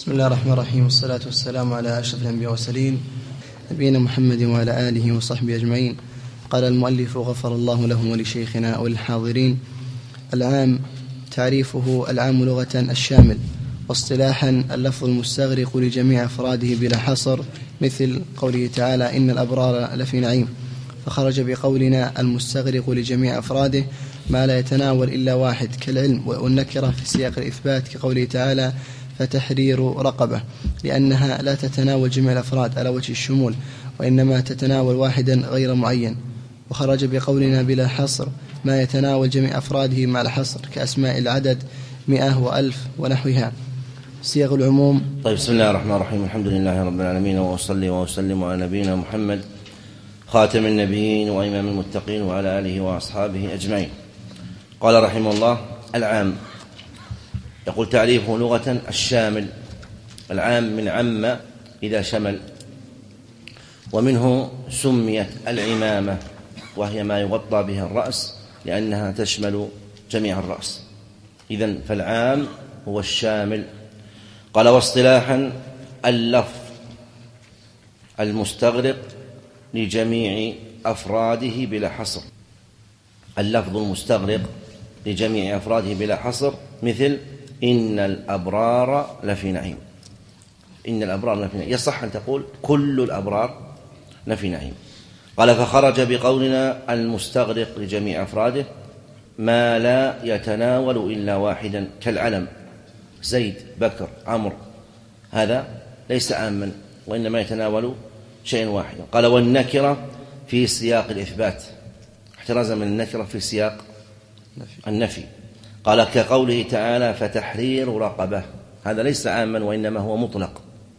بسم الله الرحمن الرحيم، والصلاة والسلام على أشرف الأنبياء والمرسلين نبينا محمد وعلى آله وصحبه أجمعين. قال المؤلف غفر الله له ولشيخنا وللحاضرين: العام تعريفه: العام لغة الشامل، واصطلاحا اللفظ المستغرق لجميع أفراده بلا حصر، مثل قوله تعالى: إن الأبرار لفي نعيم، فخرج بقولنا المستغرق لجميع أفراده ما لا يتناول إلا واحد كالعلم، والنكرة في سياق الإثبات كقوله تعالى: فتحرير رقبة، لأنها لا تتناول جميع الأفراد على وجه الشمول، وإنما تتناول واحدا غير معين. وخرج بقولنا بلا حصر ما يتناول جميع أفراده مع الحصر كأسماء العدد 100 و1000 ونحوها. صيغ العموم. طيب، بسم الله الرحمن الرحيم، الحمد لله رب العالمين، وأصلي وأسلم على نبينا محمد خاتم النبيين وإمام المتقين وعلى آله وأصحابه أجمعين. قال رحمه الله: العام. يقول: تعريفه لغة الشامل. العام من عم إذا شمل، ومنه سميت العمامة، وهي ما يغطى بها الرأس لأنها تشمل جميع الرأس. إذن فالعام هو الشامل. قال: واصطلاحا اللفظ المستغرق لجميع أفراده بلا حصر. اللفظ المستغرق لجميع أفراده بلا حصر، مثل إن الأبرار لفي نعيم. إن الأبرار لفي نعيم، يصح أن تقول كل الأبرار لفي نعيم. قال: فخرج بقولنا المستغرق لجميع أفراده ما لا يتناول إلا واحدا كالعلم، زيد، بكر، عمرو، هذا ليس عاما وإنما يتناول شيء واحد. قال: والنكرة في سياق الإثبات، احترازا من النكرة في سياق النفي. قال: كقوله تعالى: فتحرير رقبة، هذا ليس عاما وإنما هو مطلق.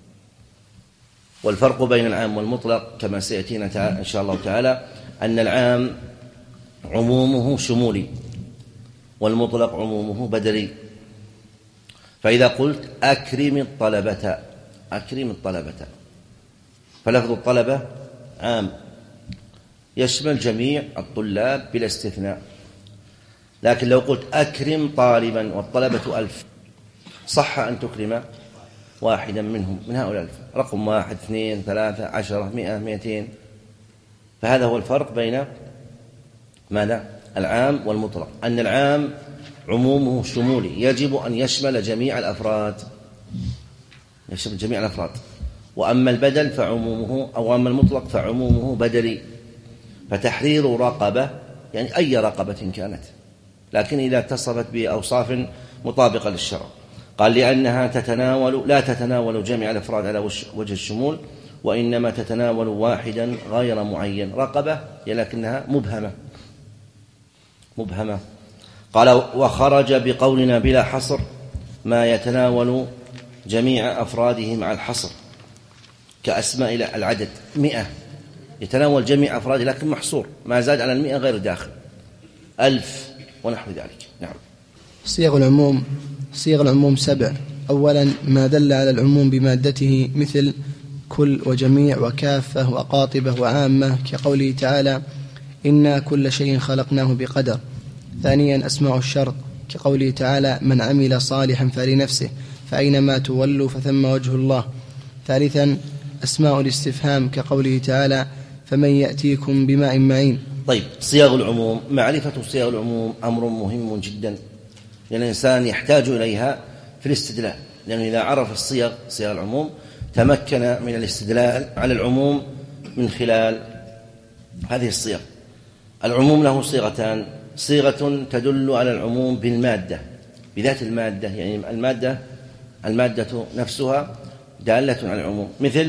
والفرق بين العام والمطلق كما سيأتينا إن شاء الله تعالى أن العام عمومه شمولي، والمطلق عمومه بدلي. فإذا قلت أكرم الطلبة، أكرم الطلبة، فلفظ الطلبة عام يشمل جميع الطلاب بلا استثناء. لكن لو قلت أكرم طالبا والطلبة 1000، صح أن تكرم واحدا منهم من هؤلاء 1000، رقم 1 2 3 10 100 200. فهذا هو الفرق بين ماذا؟ العام والمطلق، أن العام عمومه شمولي يجب أن يشمل جميع الأفراد، يشمل جميع الأفراد. وأما البدل فعمومه، أو أما المطلق فعمومه بدلي. فتحرير رقبة يعني أي رقبة كانت، لكن إذا اتصفت بأوصاف مطابقة للشرع. قال: لأنها لا تتناول جميع الأفراد على وجه الشمول، وإنما تتناول واحدا غير معين. رقبة لكنها مبهمة. قال: وخرج بقولنا بلا حصر ما يتناول جميع أفراده مع الحصر كأسماء العدد 100، يتناول جميع أفراده لكن محصور، ما زاد على 100 غير داخل، 1000 ونحو ذلك. نعم. صيغ العموم. صيغ العموم 7. أولا ما دل على العموم بمادته، مثل كل وجميع وكافة وقاطبة وعامة، كقوله تعالى: إنا كل شيء خلقناه بقدر. ثانيا أسماء الشرط، كقوله تعالى: من عمل صالحا فلنفسه، فأينما تولوا فثم وجه الله. ثالثا أسماء الاستفهام، كقوله تعالى: فمن يأتيكم بماء معين. طيب، صيغ العموم. معرفة صيغ العموم أمر مهم جدا، لأن الإنسان يحتاج إليها في الاستدلال، لأنه إذا عرف صيغ العموم تمكن من الاستدلال على العموم من خلال هذه الصيغ. العموم له صيغتان: صيغة تدل على العموم بالمادة، بذات المادة، يعني المادة نفسها دالة على العموم، مثل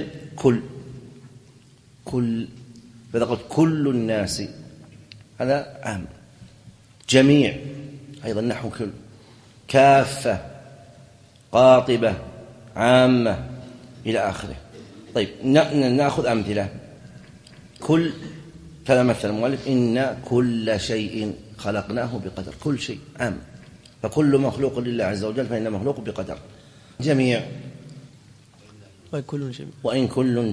كل، فإذا قلت كل الناس هذا عام. جميع أيضا نحو كل. كافة، قاطبة، عامة، إلى آخره. طيب، نأخذ أمثلة. كل، كما مثل المؤلف: إن كل شيء خلقناه بقدر. كل شيء عام، فكل مخلوق لله عز وجل فإن مخلوق بقدر. جميع، وإن كل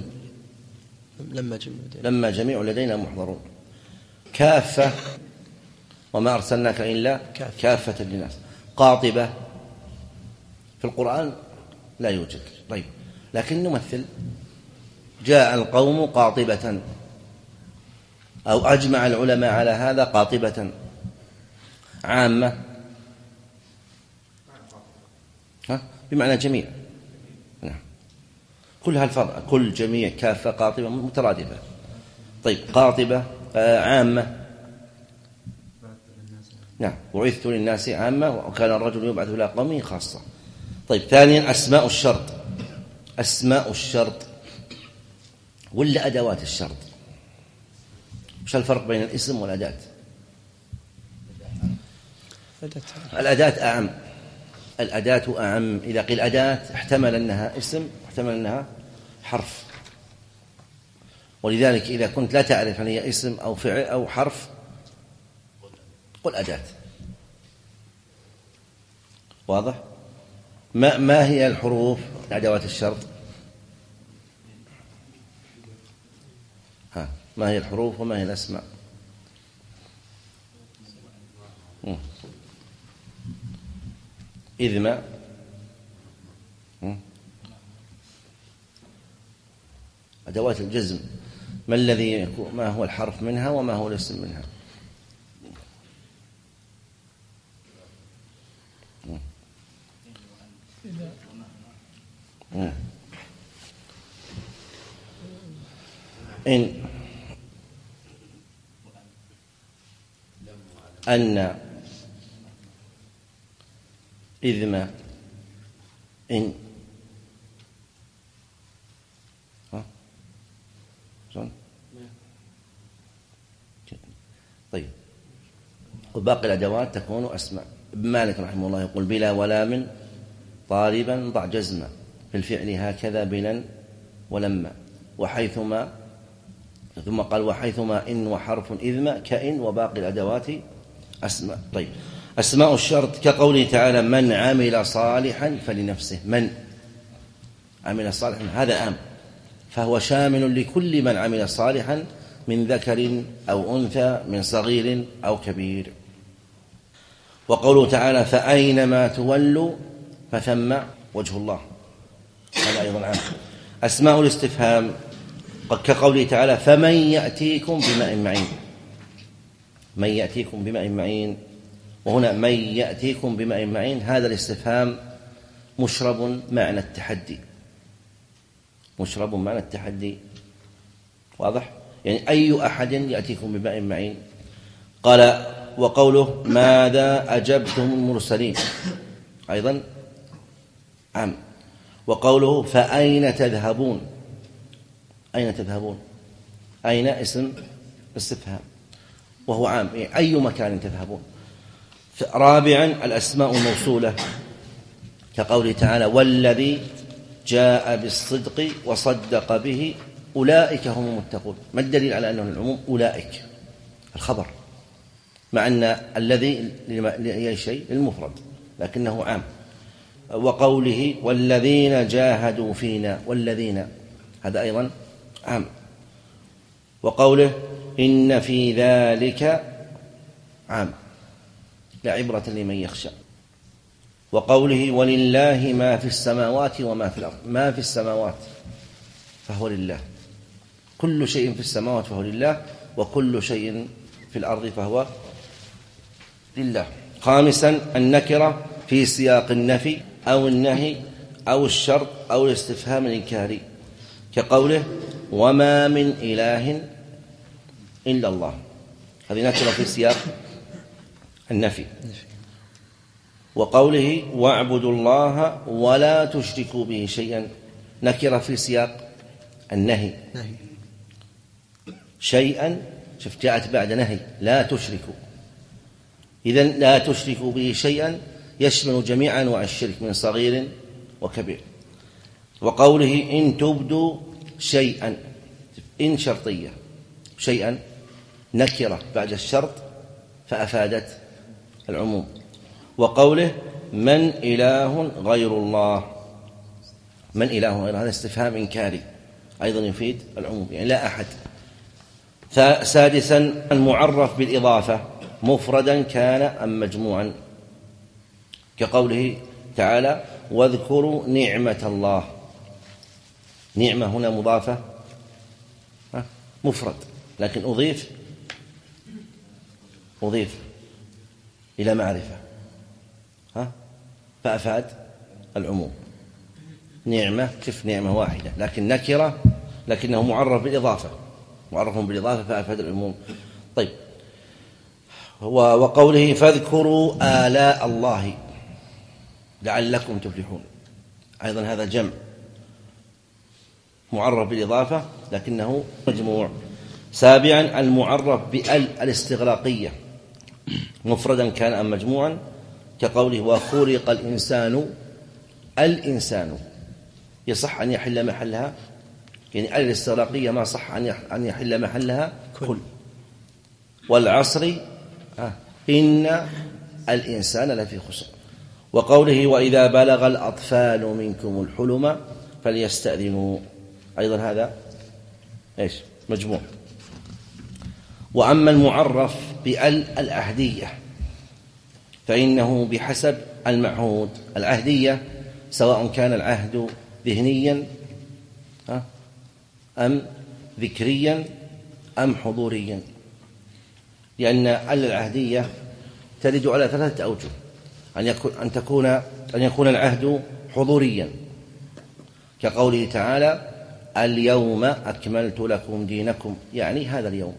لما جميع لدينا محضرون. كافة، وما أرسلناك إلا كافة للناس. قاطبة في القرآن لا يوجد. طيب، لكن نمثل: جاء القوم قاطبة، أو أجمع العلماء على هذا قاطبة. عامة بمعنى جميع. نعم، كلها الفرع، كل، جميع، كافة، قاطبة، مترادفة. طيب، قاطبة عامة. نعم، بعثت للناس عامة وكان الرجل يبعث إلى قومه خاصة. طيب، ثانيا أسماء الشرط. أسماء الشرط ولا أدوات الشرط؟ وش الفرق بين الاسم والأداة؟ الأداة أعم. الأداة أعم. إذا قيل أداة احتمل أنها اسم، احتمل أنها حرف. ولذلك إذا كنت لا تعرف هل هي اسم أو فعل أو حرف قل أداة. واضح؟ ما هي الحروف أدوات الشرط؟ ما هي الحروف وما هي الأسماء؟ إذ ما أدوات الجزم، ما الذي يكون، ما هو الحرف منها وما هو الاسم منها؟ إن، أن، إذ ما، إن. طيب، وباقي الأدوات تكون أسماء. ابن مالك رحمه الله يقول: بلا ولام طالبا ضع جزما في الفعل هكذا بلا ولما، وحيثما، ثم قال: وحيثما إن وحرف إذما كإن وباقي الأدوات أسماء. طيب، أسماء الشرط كقوله تعالى: من عمل صالحا فلنفسه. من عمل صالحا هذا عام، فهو شامل لكل من عمل صالحا من ذكر أو أنثى، من صغير أو كبير. وقوله تعالى: فأينما تولوا فثم وجه الله، هذا أيضا عام. أسماء الاستفهام كقوله تعالى: فمن يأتيكم بماء معين. من يأتيكم بماء معين، وهنا من يأتيكم بماء معين، هذا الاستفهام مشرب معنى التحدي، مشرب معنى التحدي. واضح؟ يعني أي أحد يأتيكم بماء معين. قال: وقوله: ماذا أجبتم المرسلين، أيضا عام. وقوله: فأين تذهبون. أين تذهبون؟ أين اسم استفهام وهو عام، يعني أي مكان تذهبون. رابعا الأسماء الموصولة كقوله تعالى: والذي جاء بالصدق وصدق به أولئك هم المتقون. ما الدليل على أنه العموم؟ أولئك الخبر، مع أن الذي لأي شيء المفرد لكنه عام. وقوله: والذين جاهدوا فينا، والذين هذا أيضا عام. وقوله: إن في ذلك عام، لعبرة لمن يخشى. وقوله: ولله ما في السماوات وما في الأرض. ما في السماوات فهو لله، كل شيء في السماوات فهو لله، وكل شيء في الأرض فهو لله. خامسا النكرة في سياق النفي أو النهي أو الشرط أو الاستفهام الإنكاري كقوله: وما من إله إلا الله. هذه نكرة في سياق النفي. وقوله: واعبدوا الله ولا تشركوا به شيئا، نكرة في سياق النهي. شيئا، شفت جاءت بعد نهي، لا تشركوا. إذن لا تشركوا به شيئا يشمل جميع أنواع الشرك من صغير وكبير. وقوله: إن تبدوا شيئا، إن شرطية، شيئا نكرة بعد الشرط فأفادت العموم. وقوله: من إله غير الله. من إله غير، هذا استفهام إنكاري أيضا يفيد العموم، يعني لا أحد. سادسا المعرف بالإضافة مفردا كان أم مجموعا كقوله تعالى: واذكروا نعمة الله. نعمة هنا مضافة مفرد، لكن أضيف إلى معرفة فأفاد العموم. نعمة كيف نعمة واحدة، لكن نكرة، لكنه معرف بالإضافة فأفاد العموم. طيب، وقوله فاذكروا آلاء الله لعلكم تفلحون، أيضا هذا جمع معرف بالإضافة لكنه مجموع. سابعا المعرف بال الاستغراقية مفردا كان أم مجموعا، كقوله وخلق الإنسان يصح أن يحل محلها، يعني الاستغراقية ما صح أن يحل محلها كل. والعصر إن الإنسان لفي خسر. وقوله وإذا بلغ الأطفال منكم الحلم فليستأذنوا، أيضا هذا مجموع. وأما المعرف بال العهدية فإنه بحسب المعهود. العهدية سواء كان العهد ذهنيا أم ذكريا أم حضوريا، لأن العهدية ترد على 3 أوجه: أن يكون العهد حضوريا كقوله تعالى اليوم أكملت لكم دينكم، يعني هذا اليوم.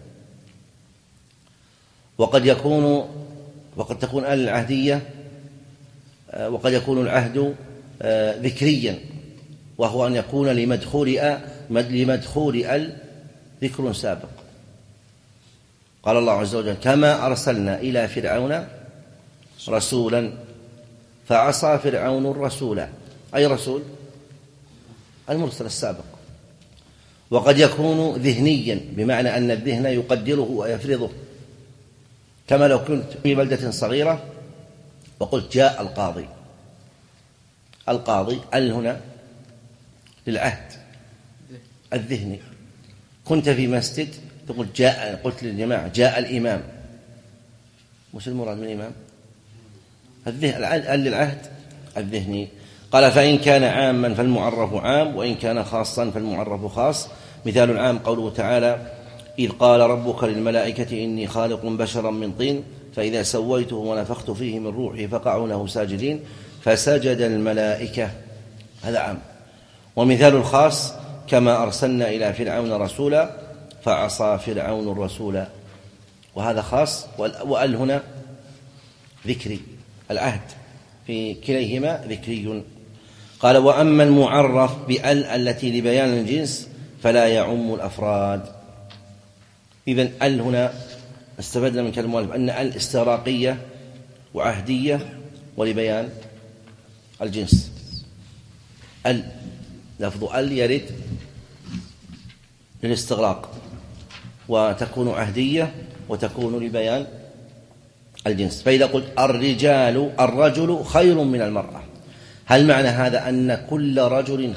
وقد تكون العهدية وقد يكون العهد ذكريا، وهو أن يكون لمدخول ذكر سابق. قال الله عز وجل كما أرسلنا إلى فرعون رسولا فعصى فرعون الرسول، أي رسول المرسل السابق. وقد يكون ذهنيا بمعنى أن الذهن يقدره ويفرضه، كما لو كنت في بلدة صغيرة وقلت جاء القاضي هنا للعهد الذهني. كنت في مسجد تقول قلت للجماعة جاء الإمام، مش المراد من الإمام للعهد الذهني. قال فإن كان عاما فالمعرف عام، وإن كان خاصا فالمعرف خاص. مثال العام قوله تعالى إذ قال ربك للملائكة إني خالق بشرا من طين فإذا سويته ونفخت فيه من روحي فقعوا له ساجدين فسجد الملائكة، هذا عام. ومثال الخاص كما أرسلنا إلى فرعون رسولا فعصى فرعون الرسول، وهذا خاص. وأل هنا ذكري، العهد في كليهما ذكري. قال وأما المعرف بأل التي لبيان الجنس فلا يعم الأفراد. إذن أل هنا استفدنا من كلمة المؤلف أن أل استغراقية وعهدية ولبيان الجنس. لفظ أل يرد للاستغراق، وتكون عهدية وتكون لبيان الجنس. فإذا قلت الرجل خير من المرأة، هل معنى هذا أن كل رجل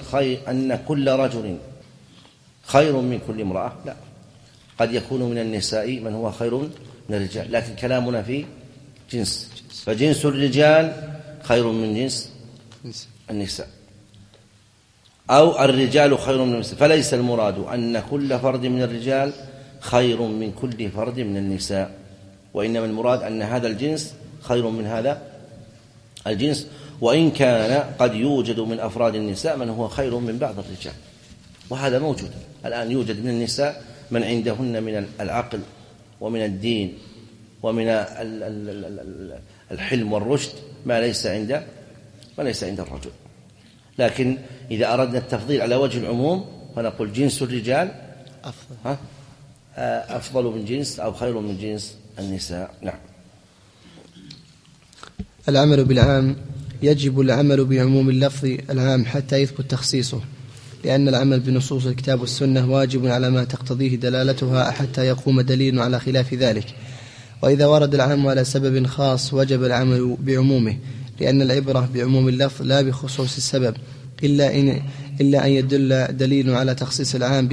خير من كل امرأة؟ لا، قد يكون من النساء من هو خير من الرجال، لكن كلامنا في جنس، فجنس الرجال خير من جنس النساء، أو الرجال خير من النساء. فليس المراد أن كل فرد من الرجال خير من كل فرد من النساء، وإنما المراد أن هذا الجنس خير من هذا الجنس، وإن كان قد يوجد من أفراد النساء من هو خير من بعض الرجال، وهذا موجود الآن. يوجد من النساء من عندهن من العقل ومن الدين ومن الحلم والرشد ما ليس عند الرجل. لكن إذا أردنا التفضيل على وجه العموم فنقول جنس الرجال أفضل من جنس أو خير من جنس النساء. نعم. العمل بالعام: يجب العمل بعموم اللفظ العام حتى يثبت تخصيصه، لأن العمل بنصوص الكتاب والسنة واجب على ما تقتضيه دلالتها حتى يقوم دليل على خلاف ذلك. وإذا ورد العام على سبب خاص وجب العمل بعمومه، لأن العبرة بعموم اللفظ لا بخصوص السبب، إلا أن يدل دليل على تخصيص العام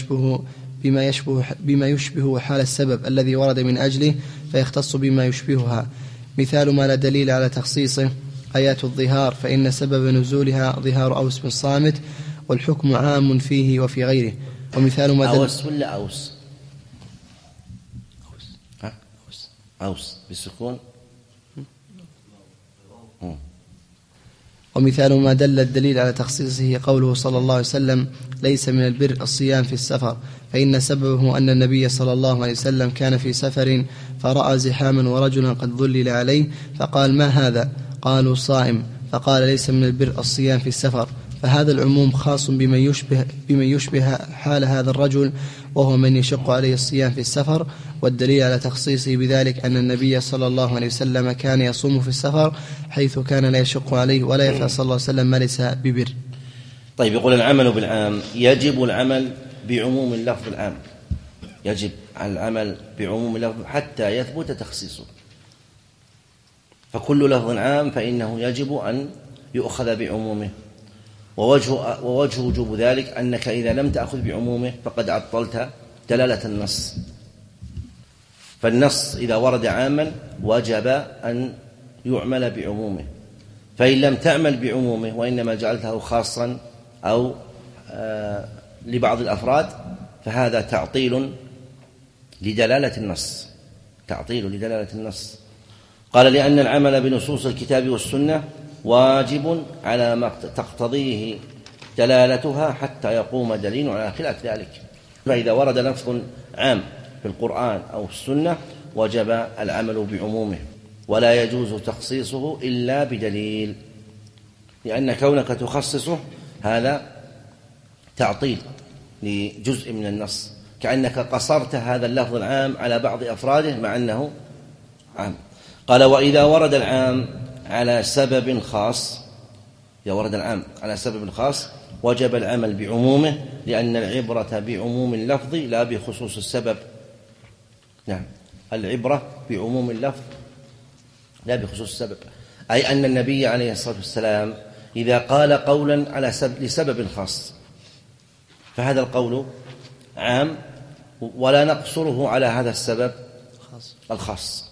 بما يشبه حال السبب الذي ورد من أجله فيختص بما يشبهها. مثال ما لا دليل على تخصيصه آيات الظهار فإن سبب نزولها ظهار أوس بن صامت والحكم عام فيه وفي غيره. ومثال ما دل أوس ولا أوس؟ أوس بالسكون. ومثال ما دل الدليل على تخصيصه قوله صلى الله عليه وسلم ليس من البر الصيام في السفر، فإن سببه أن النبي صلى الله عليه وسلم كان في سفر فرأى زحاما ورجلا قد ظلل عليه فقال ما هذا؟ قالوا صائم، فقال ليس من البر الصيام في السفر. فهذا العموم خاص بمن يشبه حال هذا الرجل وهو من يشق عليه الصيام في السفر. والدليل على تخصيصه بذلك أن النبي صلى الله عليه وسلم كان يصوم في السفر حيث كان لا يشق عليه ولا يفعل صلى الله عليه وسلم ما ليس ببر. طيب، يقول العمل بالعام. يجب العمل بعموم اللفظ العام، يجب العمل بعموم اللفظ حتى يثبت تخصيصه. فكل لفظ عام فإنه يجب أن يؤخذ بعمومه. ووجه وجوب ذلك أنك إذا لم تأخذ بعمومه فقد عطلت دلالة النص. فالنص إذا ورد عاما وجب أن يعمل بعمومه، فإن لم تعمل بعمومه وإنما جعلته خاصا أو لبعض الأفراد فهذا تعطيل لدلالة النص، تعطيل لدلالة النص. قال لأن العمل بنصوص الكتاب والسنة واجب على ما تقتضيه دلالتها حتى يقوم دليل على خلاف ذلك. فإذا ورد لفظ عام في القرآن أو السنة وجب العمل بعمومه، ولا يجوز تخصيصه إلا بدليل، لأن كونك تخصصه هذا تعطيل لجزء من النص، كأنك قصرت هذا اللفظ العام على بعض أفراده مع أنه عام. قال وإذا ورد العام على سبب خاص، إذا ورد العام على سبب خاص وجب العمل بعمومه، لأن العبرة بعموم اللفظ لا بخصوص السبب. نعم، العبرة بعموم اللفظ لا بخصوص السبب، أي أن النبي عليه الصلاة والسلام إذا قال قولا على لسبب خاص فهذا القول عام ولا نقصره على هذا السبب الخاص.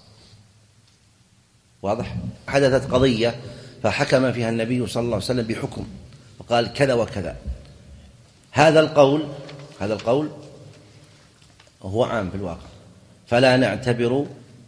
واضح؟ حدثت قضية فحكم فيها النبي صلى الله عليه وسلم بحكم وقال كذا وكذا، هذا القول هو عام في الواقع، فلا نعتبر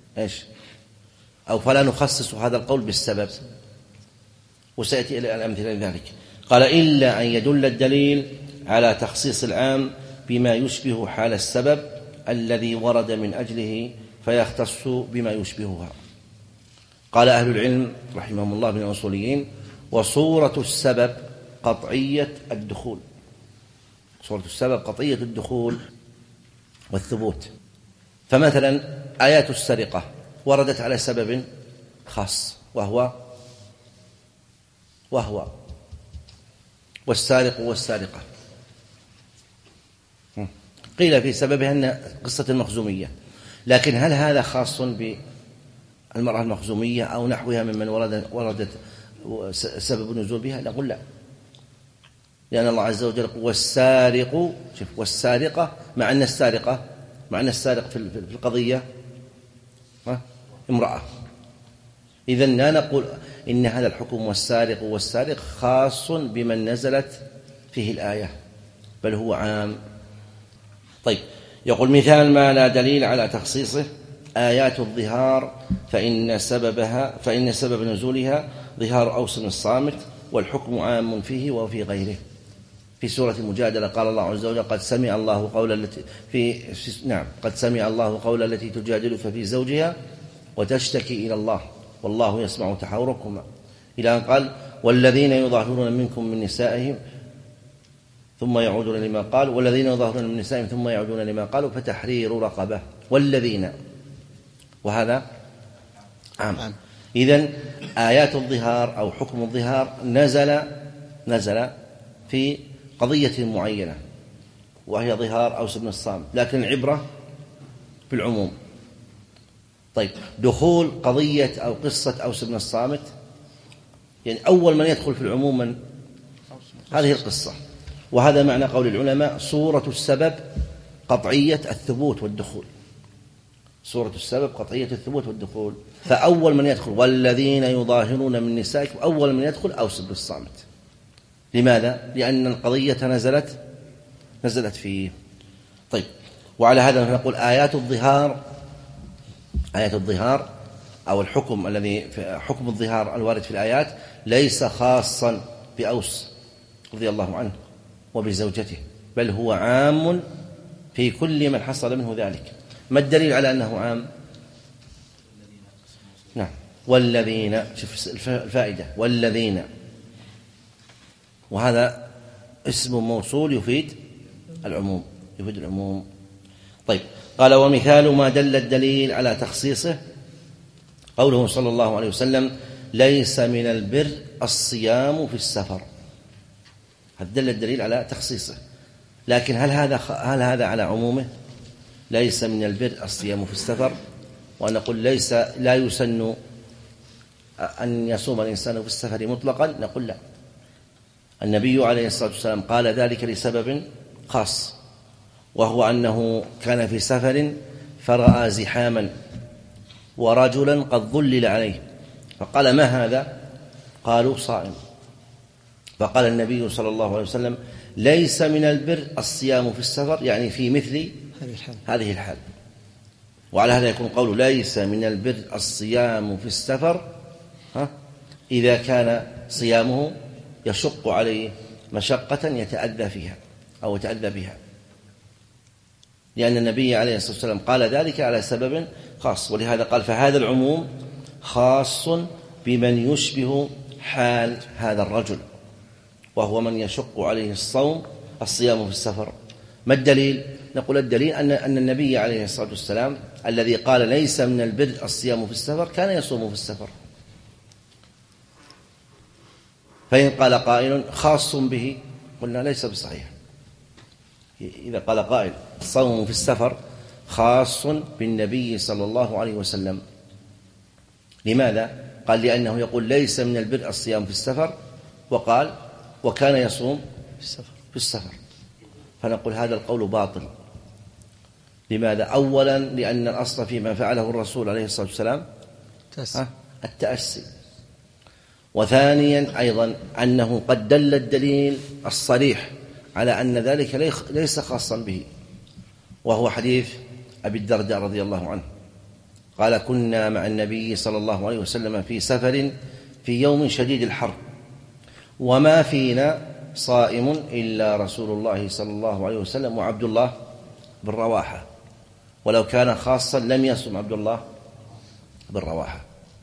أو فلا نخصص هذا القول بالسبب، وسيأتي إلى الأمثلة لذلك. قال إلا أن يدل الدليل على تخصيص العام بما يشبه حال السبب الذي ورد من أجله فيختص بما يشبهها. قال أهل العلم رحمهم الله من الأصوليين وصورة السبب قطعية الدخول، صورة السبب قطعية الدخول والثبوت. فمثلا آيات السرقة وردت على سبب خاص وهو والسارق والسارقة، قيل في سببها أن قصة المخزومية، لكن هل هذا خاص بالمرأة المخزومية أو نحوها ممن وردت سبب النزول بها؟ نقول لا، لأن الله عز وجل والسارق، شوف، والسارقة مع أن السارق في القضية امرأة، إذن لا نقول إن هذا الحكم والسارق خاص بمن نزلت فيه الآية، بل هو عام. طيب، يقول مثال ما لا دليل على تخصيصه آيات الظهار فإن سبب نزولها ظهار أوس بن الصامت والحكم عام فيه وفي غيره. في سورة المجادلة قال الله عز وجل قد سمع الله قول التي تجادلك في زوجها وتشتكي إلى الله والله يسمع تحاوركما، إلى أن قال والذين يظاهرون منكم من نسائهم ثم يعودون لما قالوا فتحرير رقبة والذين، وهذا عام. إذن آيات الظهار أو حكم الظهار نزل في قضية معينة وهي ظهار أوس بن الصامت، لكن العبرة بالعموم. طيب، دخول قضية أو قصة أوس بن الصامت، يعني أول من يدخل في العموم من هذه القصة، وهذا معنى قول العلماء صورة السبب قطعية الثبوت والدخول، سورة السبب قطعية الثبوت والدخول. فأول من يدخل والذين يظاهرون من نسائكم، أول من يدخل أوس بن الصامت. لماذا؟ لأن القضية نزلت فيه. طيب، وعلى هذا نقول آيات الظهار أو الحكم الذي حكم الظهار الوارد في الآيات ليس خاصا بأوس رضي الله عنه وبزوجته، بل هو عام في كل من حصل منه ذلك. ما الدليل على أنه عام؟ نعم، والذين، شوف الفائدة، والذين، وهذا اسم موصول يفيد العموم. طيب، قال ومثال ما دل الدليل على تخصيصه قوله صلى الله عليه وسلم ليس من البر الصيام في السفر. هذا دل الدليل على تخصيصه، لكن هل هذا على عمومه؟ ليس من البر الصيام في السفر، وأن نقول لا يسن أن يصوم الإنسان في السفر مطلقا، نقول لا. النبي عليه الصلاة والسلام قال ذلك لسبب خاص، وهو أنه كان في سفر فرأى زحاما ورجلا قد ظلل عليه، فقال ما هذا؟ قالوا صائم. فقال النبي صلى الله عليه وسلم ليس من البر الصيام في السفر، يعني في مثل هذه الحال. وعلى هذا يكون قوله ليس من البر الصيام في السفر إذا كان صيامه يشق عليه مشقة يتأذى فيها أو يتأذى بها، لأن النبي عليه الصلاة والسلام قال ذلك على سبب خاص. ولهذا قال فهذا العموم خاص بمن يشبه حال هذا الرجل، وهو من يشق عليه الصيام في السفر. ما الدليل؟ نقول الدليل أن النبي عليه الصلاة والسلام الذي قال ليس من البر الصيام في السفر كان يصوم في السفر. فإن قال قائل خاص به قلنا ليس بصحيح. إذا قال قائل الصوم في السفر خاص بالنبي صلى الله عليه وسلم، لماذا؟ قال لأنه يقول ليس من البر الصيام في السفر، وقال وكان يصوم في السفر. فنقول هذا القول باطل. لماذا؟ أولا لأن الأصل فيما فعله الرسول عليه الصلاة والسلام التأسي، وثانيا أيضا أنه قد دل الدليل الصريح على أن ذلك ليس خاصا به، وهو حديث أبي الدرداء رضي الله عنه قال كنا مع النبي صلى الله عليه وسلم في سفر في يوم شديد الحر، وما فينا صائم إلا رسول الله صلى الله عليه وسلم وعبد الله بن رواحة، ولو كان خاصا لم يصم عبد الله بن رواحة.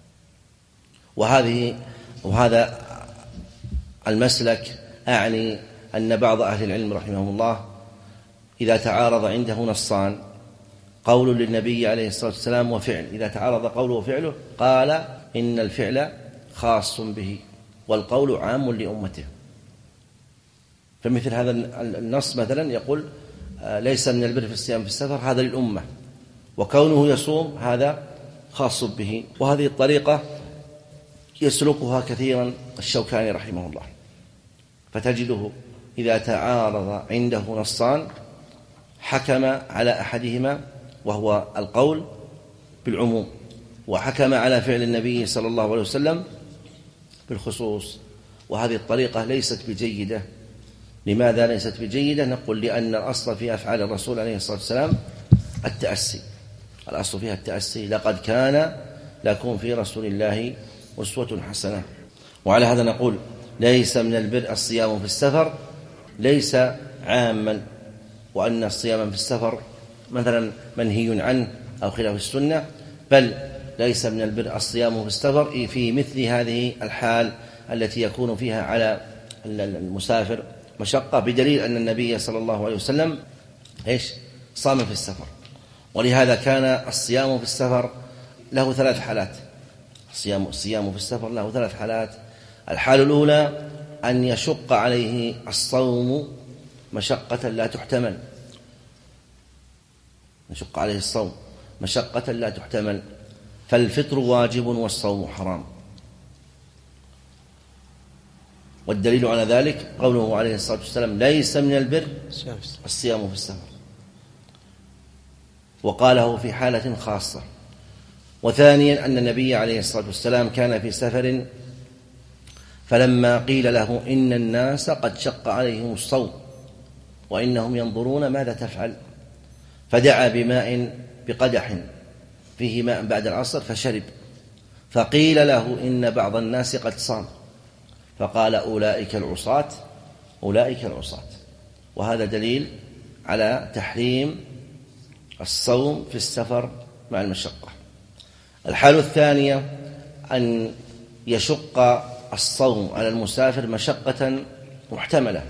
وهذا المسلك أعني أن بعض أهل العلم رحمهم الله إذا تعارض عنده نصان، قول للنبي عليه الصلاة والسلام وفعل، إذا تعارض قوله وفعله قال إن الفعل خاص به والقول عام لأمته. فمثل هذا النص مثلا يقول ليس من البر في الصيام في السفر، هذا للأمة، وكونه يصوم هذا خاص به. وهذه الطريقة يسلكها كثيرا الشوكاني رحمه الله، فتجده إذا تعارض عنده نصان حكم على أحدهما وهو القول بالعموم، وحكم على فعل النبي صلى الله عليه وسلم بالخصوص. وهذه الطريقة ليست بجيدة. لماذا ليست بجيدة؟ نقول لأن الأصل في أفعال الرسول عليه الصلاة والسلام التأسي، الأصل فيها التأسي، لقد كان لكم في رسول الله أسوة حسنة. وعلى هذا نقول ليس من البر الصيام في السفر ليس عاما، وأن الصيام في السفر مثلا منهي عنه أو خلاف السنة، بل ليس من البر الصيام في السفر في مثل هذه الحال التي يكون فيها على المسافر مشقة، بدليل أن النبي صلى الله عليه وسلم صام في السفر. ولهذا كان الصيام في السفر له 3 حالات. الصيام في السفر له 3 حالات. الحالة الأولى أن يشق عليه الصوم مشقة لا تحتمل، يشق عليه الصوم مشقة لا تحتمل، فالفطر واجب والصوم حرام. والدليل على ذلك قوله عليه الصلاة والسلام ليس من البر الصيام في السفر. وقاله في حالة خاصة. وثانيا أن النبي عليه الصلاة والسلام كان في سفر، فلما قيل له إن الناس قد شق عليهم الصوم وإنهم ينظرون ماذا تفعل، فدعا بماء بقدح فيه ماء بعد العصر فشرب، فقيل له إن بعض الناس قد صام، فقال أولئك العصاة أولئك العصاة. وهذا دليل على تحريم الصوم في السفر مع المشقة. الحالة الثانية أن يشق الصوم على المسافر مشقة محتملة،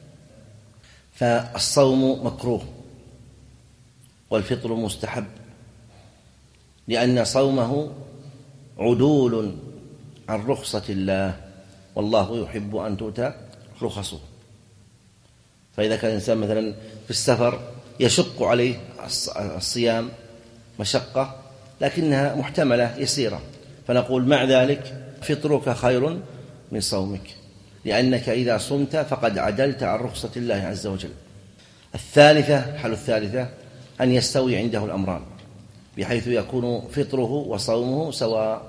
فالصوم مكروه والفطر مستحب، لأن صومه عدول عن رخصة الله، والله يحب أن تؤتى رخصه. فإذا كان الإنسان مثلا في السفر يشق عليه الصيام مشقة لكنها محتملة يسيرة، فنقول مع ذلك فطرك خير من صومك، لأنك إذا صمت فقد عدلت عن رخصة الله عز وجل. الحالة الثالثة أن يستوي عنده الأمران، بحيث يكون فطره وصومه سواء،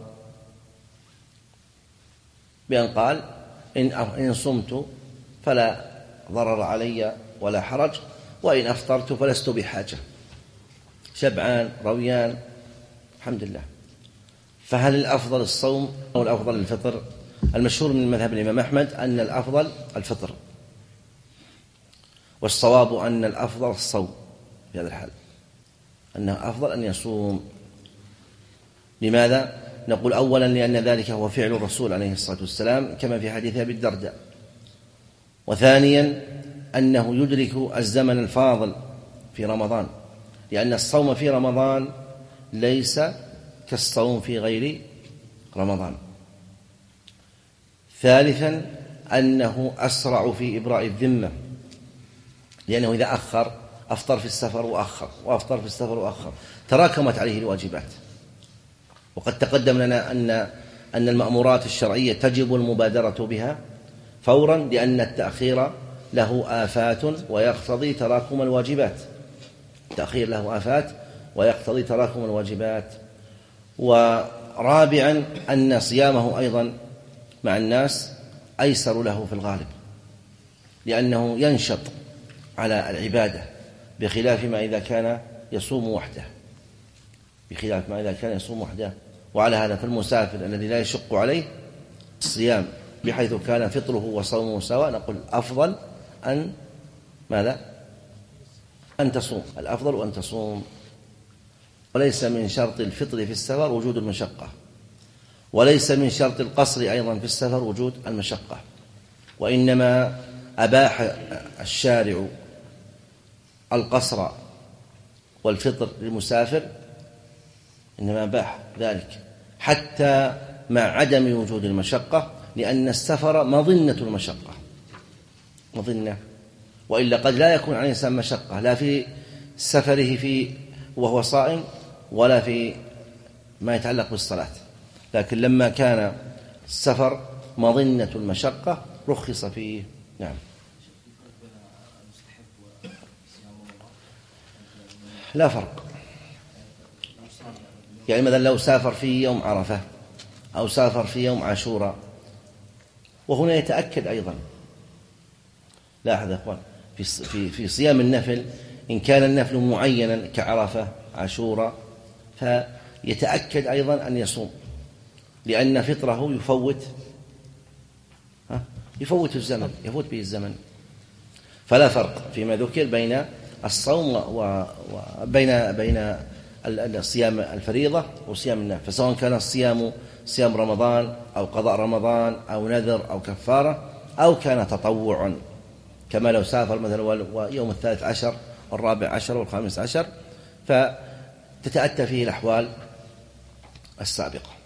بأن قال إن صمت فلا ضرر علي ولا حرج، وإن أفطرت فلست بحاجة، شبعان رويان الحمد لله. فهل الأفضل الصوم أو الأفضل الفطر؟ المشهور من مذهب الإمام أحمد أن الأفضل الفطر، والصواب أن الأفضل الصوم في هذا الحال، أنه أفضل أن يصوم. لماذا؟ نقول أولا لأن ذلك هو فعل الرسول عليه الصلاة والسلام كما في حديث أبي الدرداء، وثانيا أنه يدرك الزمن الفاضل في رمضان، لأن الصوم في رمضان ليس كالصوم في غير رمضان. ثالثا أنه أسرع في إبراء الذمة، لأنه إذا أخر أفطر في السفر وأخر وأفطر في السفر وأخر تراكمت عليه الواجبات. وقد تقدم لنا أن المأمورات الشرعية تجب المبادرة بها فورا، لأن التأخير له آفات ويقتضي تراكم الواجبات. التأخير له آفات ويقتضي تراكم الواجبات. ورابعا أن صيامه أيضا مع الناس أيسر له في الغالب، لأنه ينشط على العبادة، بخلاف ما إذا كان يصوم وحده. وعلى هذا فالمسافر الذي لا يشق عليه الصيام بحيث كان فطره وصومه سواء، نقول أفضل أن ماذا؟ أن تصوم. الأفضل أن تصوم. وليس من شرط الفطر في السفر وجود المشقة، وليس من شرط القصر أيضا في السفر وجود المشقة، وإنما أباح الشارع القصر والفطر للمسافر، إنما أباح ذلك حتى مع عدم وجود المشقة، لأن السفر مظنة المشقة، مظنة، وإلا قد لا يكون عليه الإنسان مشقة لا في سفره وهو صائم ولا في ما يتعلق بالصلاة، لكن لما كان السفر مظنة المشقة رخص فيه. نعم. لا فرق، يعني مثلا لو سافر في يوم عرفة أو سافر في يوم عاشوراء، وهنا يتأكد أيضا، لاحظ يا أخوان، في صيام النفل إن كان النفل معينا كعرفة عاشوراء فيتأكد أيضا أن يصوم، لأن فطره يفوت الزمن، يفوت به الزمن. فلا فرق فيما ذكر بين الصوم وبين الصيام الفريضة وصيام النفل، فسواء كان الصيام صيام رمضان أو قضاء رمضان أو نذر أو كفارة أو كان تطوع، كما لو سافر مثلا يوم 13 والرابع عشر والخامس عشر، فتتأتى فيه الأحوال السابقة.